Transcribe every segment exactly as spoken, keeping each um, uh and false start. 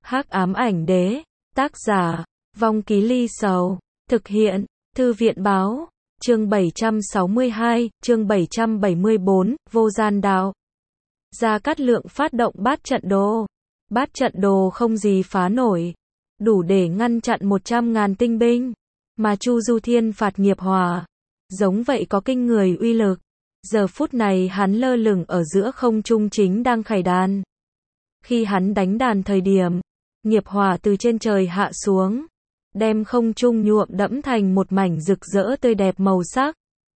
Hắc ám ảnh đế, tác giả, Vong Ký Ly Sầu, thực hiện, Thư viện báo, chương bảy trăm sáu mươi hai, chương bảy trăm bảy mươi bốn, vô gian đạo. Gia Cát Lượng phát động bát trận đồ. Bát trận đồ không gì phá nổi, đủ để ngăn chặn một trăm ngàn tinh binh, mà Chu Du Thiên phạt nghiệp hỏa, giống vậy có kinh người uy lực. Giờ phút này hắn lơ lửng ở giữa không trung chính đang khải đàn. Khi hắn đánh đàn thời điểm, nghiệp hỏa từ trên trời hạ xuống, đem không trung nhuộm đẫm thành một mảnh rực rỡ tươi đẹp màu sắc.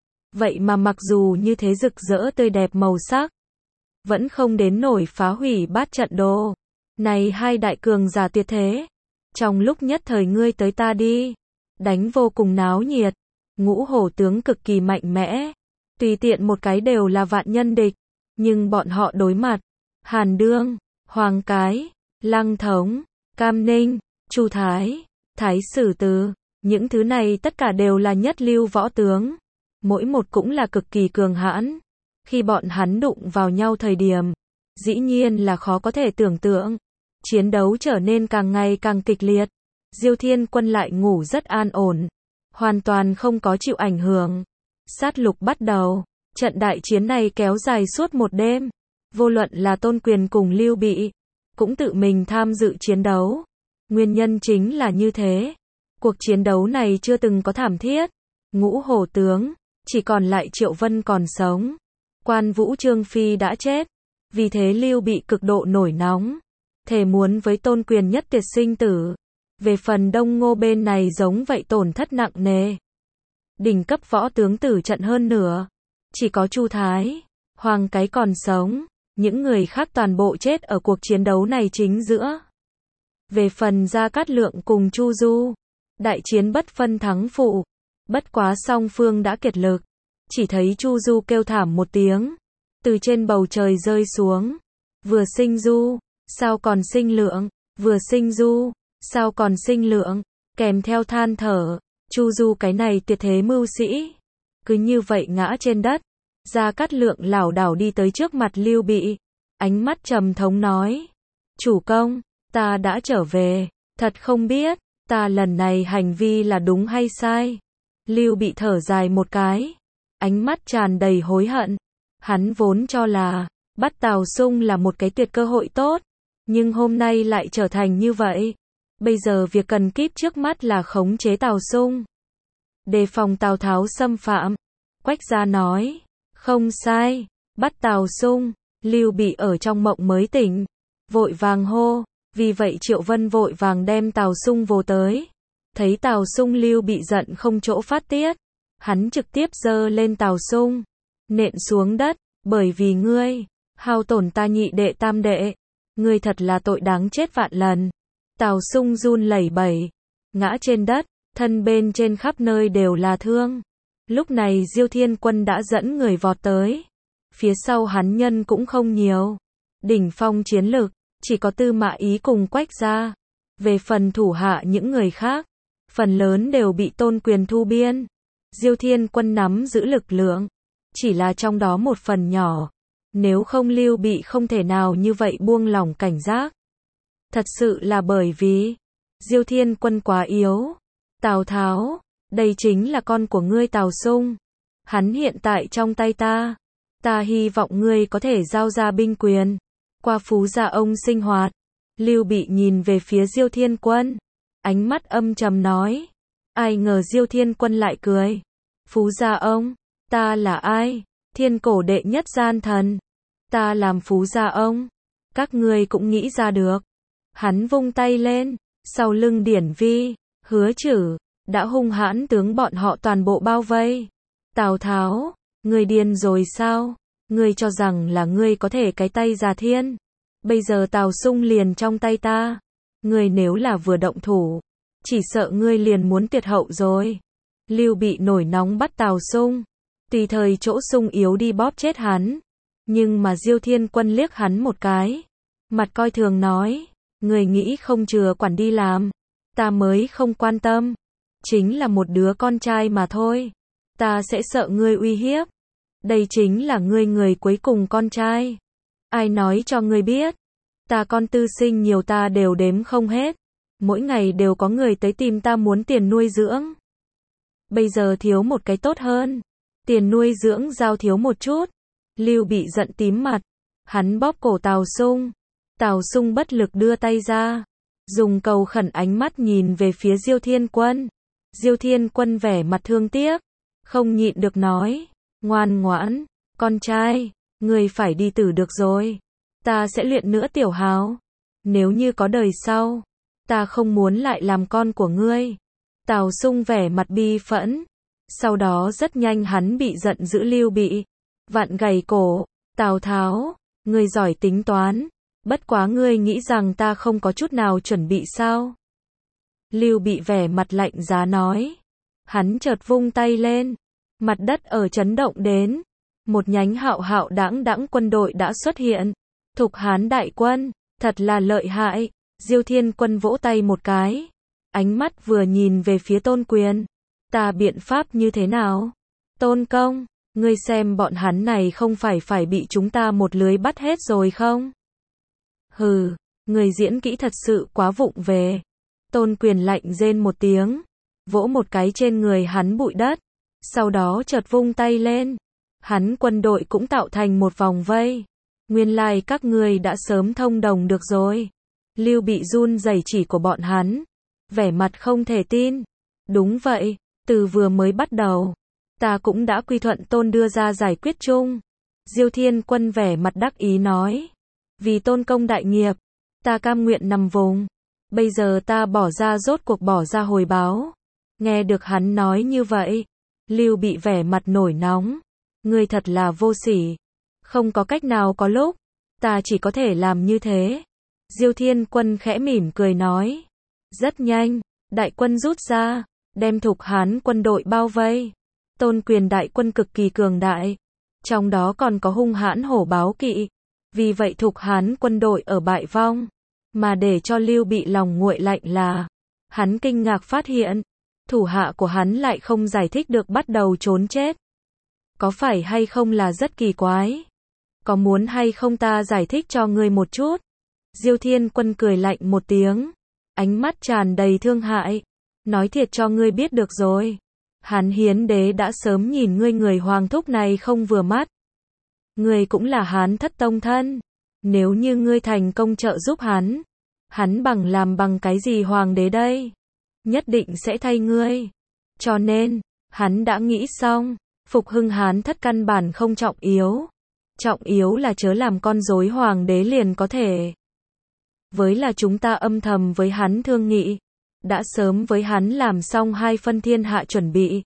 Vậy mà mặc dù như thế rực rỡ tươi đẹp màu sắc, vẫn không đến nổi phá hủy bát trận đồ. Này hai đại cường giả tuyệt thế, trong lúc nhất thời ngươi tới ta đi, đánh vô cùng náo nhiệt. Ngũ hổ tướng cực kỳ mạnh mẽ, tùy tiện một cái đều là vạn nhân địch, nhưng bọn họ đối mặt, Hàn Đương, Hoàng Cái, Lăng Thống, Cam Ninh, Chu Thái, Thái Sử Từ, những thứ này tất cả đều là nhất lưu võ tướng, mỗi một cũng là cực kỳ cường hãn. Khi bọn hắn đụng vào nhau thời điểm, dĩ nhiên là khó có thể tưởng tượng, chiến đấu trở nên càng ngày càng kịch liệt. Diêu Thiên Quân lại ngủ rất an ổn, hoàn toàn không có chịu ảnh hưởng. Sát lục bắt đầu, trận đại chiến này kéo dài suốt một đêm, vô luận là Tôn Quyền cùng Lưu Bị, cũng tự mình tham dự chiến đấu. Nguyên nhân chính là như thế, cuộc chiến đấu này chưa từng có thảm thiết. Ngũ hổ tướng, chỉ còn lại Triệu Vân còn sống. Quan Vũ Trương Phi đã chết, vì thế Lưu Bị cực độ nổi nóng, thề muốn với Tôn Quyền nhất tuyệt sinh tử. Về phần Đông Ngô bên này giống vậy tổn thất nặng nề. Đỉnh cấp võ tướng tử trận hơn nửa, chỉ có Chu Thái, Hoàng Cái còn sống, những người khác toàn bộ chết ở cuộc chiến đấu này chính giữa. Về phần Gia Cát Lượng cùng Chu Du, đại chiến bất phân thắng phụ, bất quá song phương đã kiệt lực, chỉ thấy Chu Du kêu thảm một tiếng, từ trên bầu trời rơi xuống. Vừa sinh Du, sao còn sinh Lượng, vừa sinh Du, sao còn sinh Lượng, kèm theo than thở. Chu Du cái này tuyệt thế mưu sĩ, cứ như vậy ngã trên đất. Gia Cát Lượng lảo đảo đi tới trước mặt Lưu Bị, ánh mắt trầm thống nói: chủ công, ta đã trở về, thật không biết, ta lần này hành vi là đúng hay sai. Lưu Bị thở dài một cái, ánh mắt tràn đầy hối hận. Hắn vốn cho là, bắt Tào Xung là một cái tuyệt cơ hội tốt, nhưng hôm nay lại trở thành như vậy. Bây giờ việc cần kíp trước mắt là khống chế Tào Xung, đề phòng Tào Tháo xâm phạm. Quách Gia nói: không sai, bắt Tào Xung. Lưu Bị ở trong mộng mới tỉnh, vội vàng hô. Vì vậy Triệu Vân vội vàng đem Tào Xung vô tới. Thấy Tào Xung, Lưu Bị giận không chỗ phát tiết, hắn trực tiếp giơ lên Tào Xung, nện xuống đất. Bởi vì ngươi hao tổn ta nhị đệ tam đệ, ngươi thật là tội đáng chết vạn lần. Tào Xung run lẩy bẩy, ngã trên đất, thân bên trên khắp nơi đều là thương. Lúc này Diêu Thiên Quân đã dẫn người vọt tới, phía sau hắn nhân cũng không nhiều, đỉnh phong chiến lực chỉ có Tư Mã Ý cùng Quách Gia. Về phần thủ hạ những người khác, phần lớn đều bị Tôn Quyền thu biên. Diêu Thiên Quân nắm giữ lực lượng, chỉ là trong đó một phần nhỏ, nếu không Lưu Bị không thể nào như vậy buông lỏng cảnh giác. Thật sự là bởi vì Diêu Thiên Quân quá yếu. Tào Tháo, đây chính là con của ngươi Tào Xung, hắn hiện tại trong tay ta, ta hy vọng ngươi có thể giao ra binh quyền, qua Phú Gia ông sinh hoạt. Lưu Bị nhìn về phía Diêu Thiên Quân, ánh mắt âm trầm nói. Ai ngờ Diêu Thiên Quân lại cười: Phú Gia ông, ta là ai? Thiên cổ đệ nhất gian thần, ta làm Phú Gia ông, các ngươi cũng nghĩ ra được. Hắn vung tay lên, sau lưng Điển Vi, Hứa Chử, đã hung hãn tướng bọn họ toàn bộ bao vây. Tào Tháo, ngươi điên rồi sao? Ngươi cho rằng là ngươi có thể cái tay già thiên? Bây giờ Tào Xung liền trong tay ta, ngươi nếu là vừa động thủ, chỉ sợ ngươi liền muốn tuyệt hậu rồi. Lưu Bị nổi nóng bắt Tào Xung, tùy thời chỗ sung yếu đi bóp chết hắn. Nhưng mà Diêu Thiên Quân liếc hắn một cái, mặt coi thường nói: người nghĩ không chừa quản đi làm, ta mới không quan tâm, chính là một đứa con trai mà thôi, ta sẽ sợ ngươi uy hiếp. Đây chính là ngươi người cuối cùng con trai. Ai nói cho ngươi biết? Ta con tư sinh nhiều ta đều đếm không hết. Mỗi ngày đều có người tới tìm ta muốn tiền nuôi dưỡng. Bây giờ thiếu một cái tốt hơn. Tiền nuôi dưỡng giao thiếu một chút. Lưu Bị giận tím mặt. Hắn bóp cổ Tào Sung. Tào Sung bất lực đưa tay ra. Dùng cầu khẩn ánh mắt nhìn về phía Diêu Thiên Quân. Diêu Thiên Quân vẻ mặt thương tiếc. Không nhịn được nói. Ngoan ngoãn. Con trai. Người phải đi tử được rồi. Ta sẽ luyện nữa tiểu hào. Nếu như có đời sau. Ta không muốn lại làm con của ngươi. Tào Sung vẻ mặt bi phẫn. Sau đó rất nhanh hắn bị giận dữ Lưu Bị. Vặn gầy cổ. Tào Tháo. Ngươi giỏi tính toán. Bất quá ngươi nghĩ rằng ta không có chút nào chuẩn bị sao? Lưu Bị vẻ mặt lạnh giá nói. Hắn chợt vung tay lên. Mặt đất ở chấn động đến. Một nhánh hạo hạo đãng đãng quân đội đã xuất hiện. Thục Hán đại quân. Thật là lợi hại. Diêu Thiên Quân vỗ tay một cái. Ánh mắt vừa nhìn về phía Tôn Quyền. Ta biện pháp như thế nào? Tôn công, ngươi xem bọn hắn này không phải phải bị chúng ta một lưới bắt hết rồi không? Hừ, người diễn kỹ thật sự quá vụng về. Tôn Quyền lạnh rên một tiếng. Vỗ một cái trên người hắn bụi đất. Sau đó chợt vung tay lên. Hắn quân đội cũng tạo thành một vòng vây. Nguyên lai các ngươi đã sớm thông đồng được rồi. Lưu Bị run rẩy chỉ của bọn hắn. Vẻ mặt không thể tin. Đúng vậy, từ vừa mới bắt đầu. Ta cũng đã quy thuận Tôn đưa ra giải quyết chung. Diêu Thiên Quân vẻ mặt đắc ý nói. Vì Tôn công đại nghiệp. Ta cam nguyện nằm vùng. Bây giờ ta bỏ ra rốt cuộc bỏ ra hồi báo. Nghe được hắn nói như vậy. Lưu Bị vẻ mặt nổi nóng. Ngươi thật là vô sỉ. Không có cách nào có lúc. Ta chỉ có thể làm như thế. Diêu Thiên Quân khẽ mỉm cười nói. Rất nhanh, đại quân rút ra, đem Thục Hán quân đội bao vây. Tôn Quyền đại quân cực kỳ cường đại. Trong đó còn có hung hãn hổ báo kỵ. Vì vậy Thục Hán quân đội ở bại vong. Mà để cho Lưu Bị lòng nguội lạnh là. Hắn kinh ngạc phát hiện. Thủ hạ của hắn lại không giải thích được bắt đầu trốn chết. Có phải hay không là rất kỳ quái? Có muốn hay không ta giải thích cho ngươi một chút? Diêu Thiên Quân cười lạnh một tiếng. Ánh mắt tràn đầy thương hại. Nói thiệt cho ngươi biết được rồi. Hán Hiến Đế đã sớm nhìn ngươi người hoàng thúc này không vừa mắt. Ngươi cũng là Hán thất tông thân. Nếu như ngươi thành công trợ giúp hắn. Hắn bằng làm bằng cái gì hoàng đế đây? Nhất định sẽ thay ngươi. Cho nên, hắn đã nghĩ xong. Phục hưng Hán thất căn bản không trọng yếu. Trọng yếu là chớ làm con rối hoàng đế liền có thể. Với là chúng ta âm thầm với hắn thương nghị. Đã sớm với hắn làm xong hai phân thiên hạ chuẩn bị.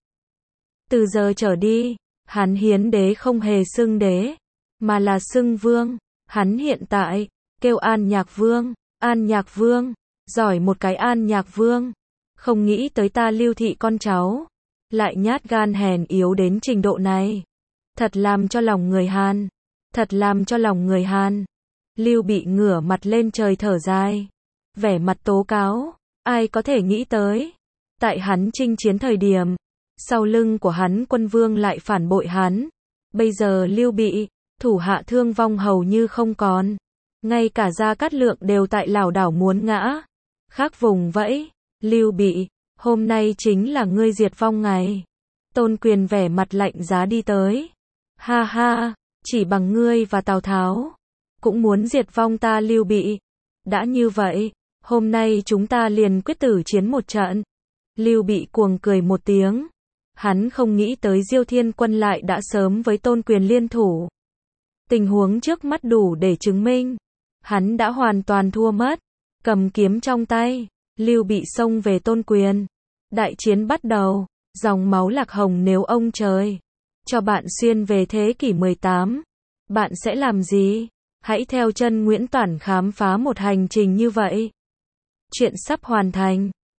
Từ giờ trở đi, hắn Hiến Đế không hề xưng đế, mà là xưng vương. Hắn hiện tại, kêu An Nhạc Vương, An Nhạc Vương, giỏi một cái An Nhạc Vương. Không nghĩ tới ta Lưu thị con cháu, lại nhát gan hèn yếu đến trình độ này. Thật làm cho lòng người Hàn, thật làm cho lòng người Hàn. Lưu Bị ngửa mặt lên trời thở dài, vẻ mặt tố cáo. Ai có thể nghĩ tới, tại hắn chinh chiến thời điểm, sau lưng của hắn quân vương lại phản bội hắn. Bây giờ Lưu Bị, thủ hạ thương vong hầu như không còn. Ngay cả Gia Cát Lượng đều tại lảo đảo muốn ngã. Khác vùng vẫy, Lưu Bị, hôm nay chính là ngươi diệt vong ngày. Tôn Quyền vẻ mặt lạnh giá đi tới. Ha ha, chỉ bằng ngươi và Tào Tháo, cũng muốn diệt vong ta Lưu Bị. Đã như vậy, hôm nay chúng ta liền quyết tử chiến một trận. Lưu Bị cuồng cười một tiếng. Hắn không nghĩ tới Diêu Thiên Quân lại đã sớm với Tôn Quyền liên thủ. Tình huống trước mắt đủ để chứng minh. Hắn đã hoàn toàn thua mất. Cầm kiếm trong tay, Lưu Bị xông về Tôn Quyền. Đại chiến bắt đầu. Dòng máu lạc hồng nếu ông trời cho bạn xuyên về thế kỷ mười tám, bạn sẽ làm gì? Hãy theo chân Nguyễn Toản khám phá một hành trình như vậy. Chuyện sắp hoàn thành.